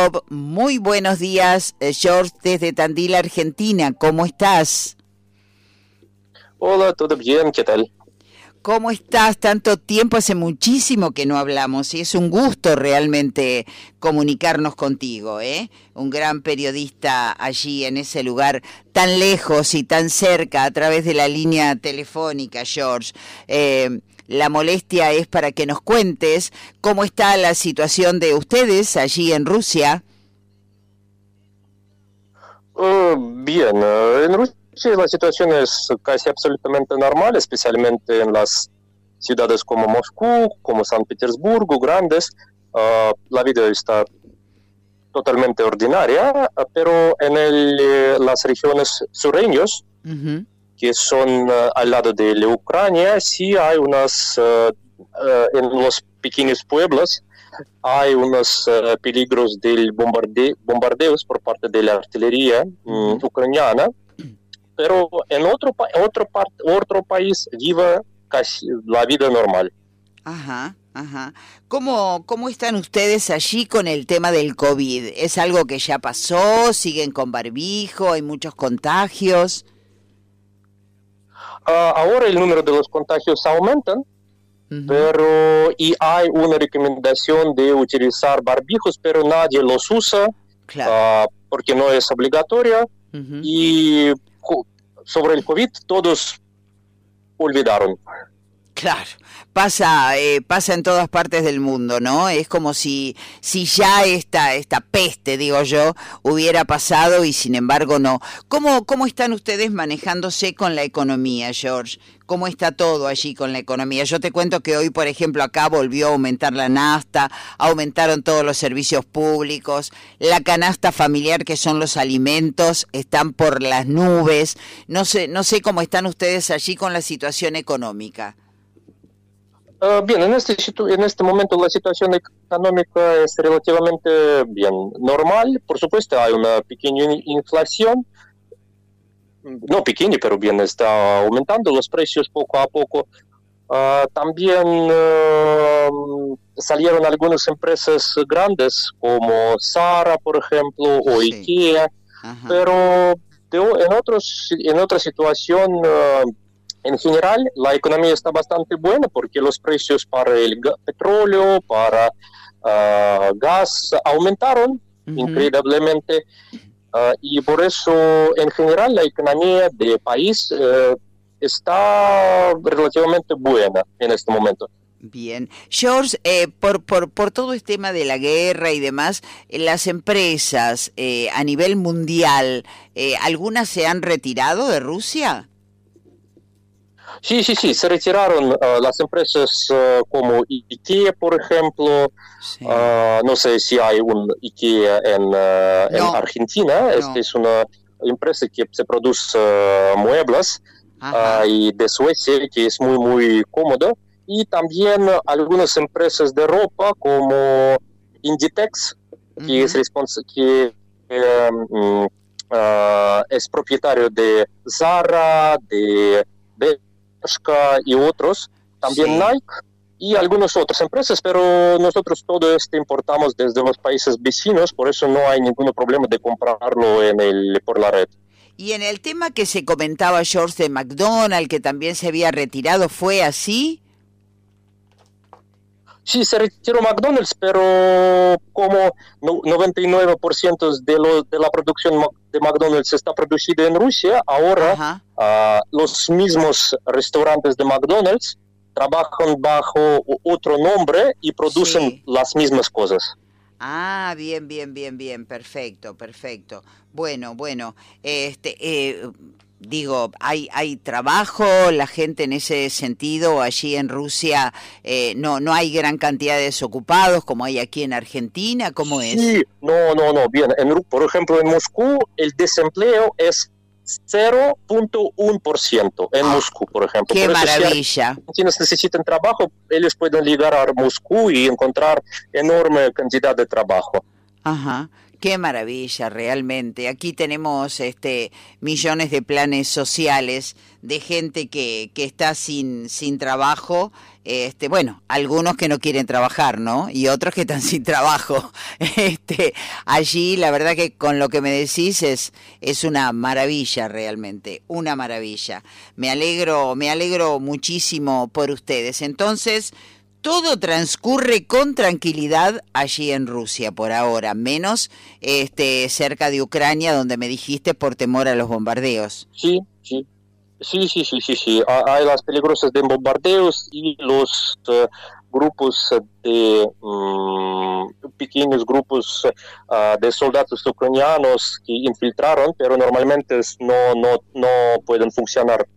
Bob. Muy buenos días, George, desde Tandil, Argentina. ¿Cómo estás? Hola, ¿todo bien? ¿Qué tal? ¿Cómo estás? Tanto tiempo, hace muchísimo que no hablamos y es un gusto realmente comunicarnos contigo, ¿eh? Un gran periodista allí en ese lugar tan lejos y tan cerca a través de la línea telefónica, George. La molestia es para que nos cuentes cómo está la situación de ustedes allí en Rusia. Bien, en Rusia la situación es casi absolutamente normal, especialmente en las ciudades como Moscú, como San Petersburgo, grandes. La vida está totalmente ordinaria, pero en las regiones sureñas, Uh-huh. que son al lado de la Ucrania, sí hay en los pequeños pueblos, hay unos peligros del bombardeos por parte de la artillería ucraniana, pero en otro país vive casi la vida normal. Ajá, ajá. ¿Cómo están ustedes allí con el tema del COVID? ¿Es algo que ya pasó? ¿Siguen con barbijo? ¿Hay muchos contagios? Ahora el número de los contagios aumentan, pero y hay una recomendación de utilizar barbijos, pero nadie los usa, Claro. porque no es obligatoria. Uh-huh. Y sobre el COVID todos olvidaron. Claro, pasa en todas partes del mundo, ¿no? Es como si ya esta peste, digo yo, hubiera pasado y sin embargo no. ¿Cómo están ustedes manejándose con la economía, George? ¿Cómo está todo allí con la economía? Yo te cuento que hoy, por ejemplo, acá volvió a aumentar la nafta, aumentaron todos los servicios públicos, la canasta familiar, que son los alimentos, están por las nubes. No sé cómo están ustedes allí con la situación económica. Bien, en este momento la situación económica es relativamente bien normal. Por supuesto, hay una pequeña inflación, no pequeña, pero bien, está aumentando los precios poco a poco. También salieron algunas empresas grandes como Zara, por ejemplo, o Sí. IKEA, Ajá. pero en otra situación, en general, la economía está bastante buena porque los precios para el petróleo, para gas aumentaron increíblemente, y por eso, en general, la economía del país está relativamente buena en este momento. Bien. George, por todo este tema de la guerra y demás, las empresas a nivel mundial, ¿algunas se han retirado de Rusia? Sí, se retiraron las empresas como IKEA, por ejemplo. Sí. No sé si hay un IKEA en No, Argentina. Esta no. es una empresa que se produce muebles, Ajá. y de Suecia, que es muy, muy cómodo. Y también algunas empresas de ropa como Inditex, que es, Ujú. es propietario de Zara, de Bershka y otros, también Sí. Nike y algunas otras empresas, pero nosotros todo esto importamos desde los países vecinos, por eso no hay ningún problema de comprarlo por la red. Y en el tema que se comentaba, George, de McDonald's, que también se había retirado, ¿fue así? Sí, se retiró McDonald's, pero como 99% de la producción de McDonald's está producida en Rusia, ahora Ajá. los mismos restaurantes de McDonald's trabajan bajo otro nombre y producen Sí. las mismas cosas. Ah, bien, perfecto. Bueno, digo, hay trabajo, la gente en ese sentido, allí en Rusia, no hay gran cantidad de desocupados como hay aquí en Argentina, ¿cómo es? Sí, no, bien. Por ejemplo, en Moscú el desempleo es 0.1% en ¡Ah! Moscú, por ejemplo. ¡Qué Por eso, si maravilla! argentinos necesitan trabajo, ellos pueden llegar a Moscú y encontrar enorme cantidad de trabajo. Ajá, qué maravilla realmente. Aquí tenemos millones de planes sociales de gente que está sin trabajo. Bueno, algunos que no quieren trabajar, ¿no? Y otros que están sin trabajo. Allí la verdad que con lo que me decís es una maravilla realmente, una maravilla. Me alegro muchísimo por ustedes. Entonces, todo transcurre con tranquilidad allí en Rusia por ahora, menos cerca de Ucrania, donde me dijiste por temor a los bombardeos. Sí, sí. Sí. Hay las peligrosas de bombardeos y los grupos pequeños grupos de soldados ucranianos que infiltraron, pero normalmente no pueden funcionar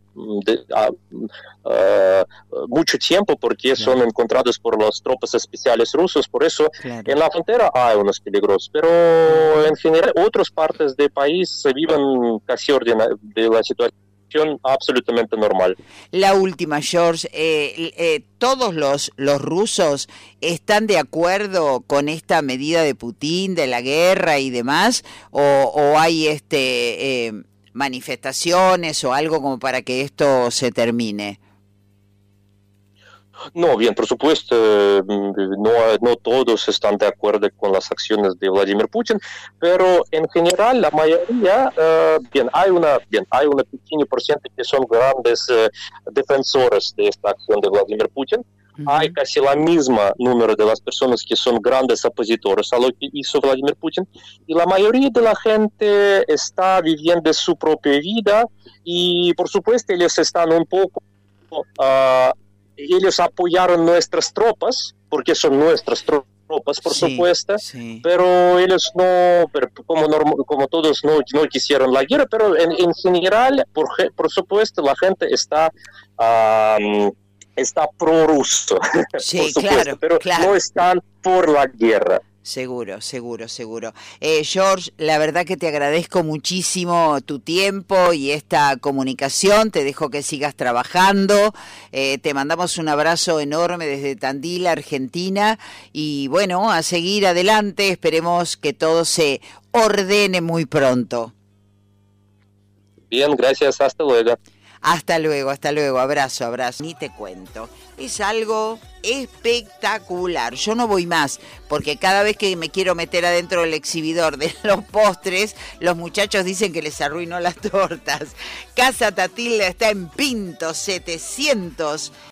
mucho tiempo porque son encontrados por las tropas especiales rusos. Por eso en la frontera hay unos peligros, pero en general otras partes del país se viven casi de la situación absolutamente normal. La última, George, ¿todos los rusos están de acuerdo con esta medida de Putin, de la guerra y demás? ¿O hay manifestaciones o algo como para que esto se termine? No, bien, por supuesto, no todos están de acuerdo con las acciones de Vladimir Putin, pero en general la mayoría, hay una pequeña porcentaje que son grandes defensores de esta acción de Vladimir Putin. Uh-huh. Hay casi la misma número de las personas que son grandes opositores a lo que hizo Vladimir Putin, y la mayoría de la gente está viviendo su propia vida y por supuesto ellos están un poco... ellos apoyaron nuestras tropas, porque son nuestras tropas, por supuesto, pero ellos como todos no quisieron la guerra, pero en general, por supuesto, la gente está prorruso, sí, por supuesto, pero no están por la guerra. Seguro. George, la verdad que te agradezco muchísimo tu tiempo y esta comunicación. Te dejo que sigas trabajando. Te mandamos un abrazo enorme desde Tandil, Argentina. Y bueno, a seguir adelante. Esperemos que todo se ordene muy pronto. Bien, gracias. Hasta luego. Hasta luego, abrazo. Ni te cuento. Es algo espectacular. Yo no voy más, porque cada vez que me quiero meter adentro del exhibidor de los postres, los muchachos dicen que les arruinó las tortas. Casa Tatilda está en Pinto 700.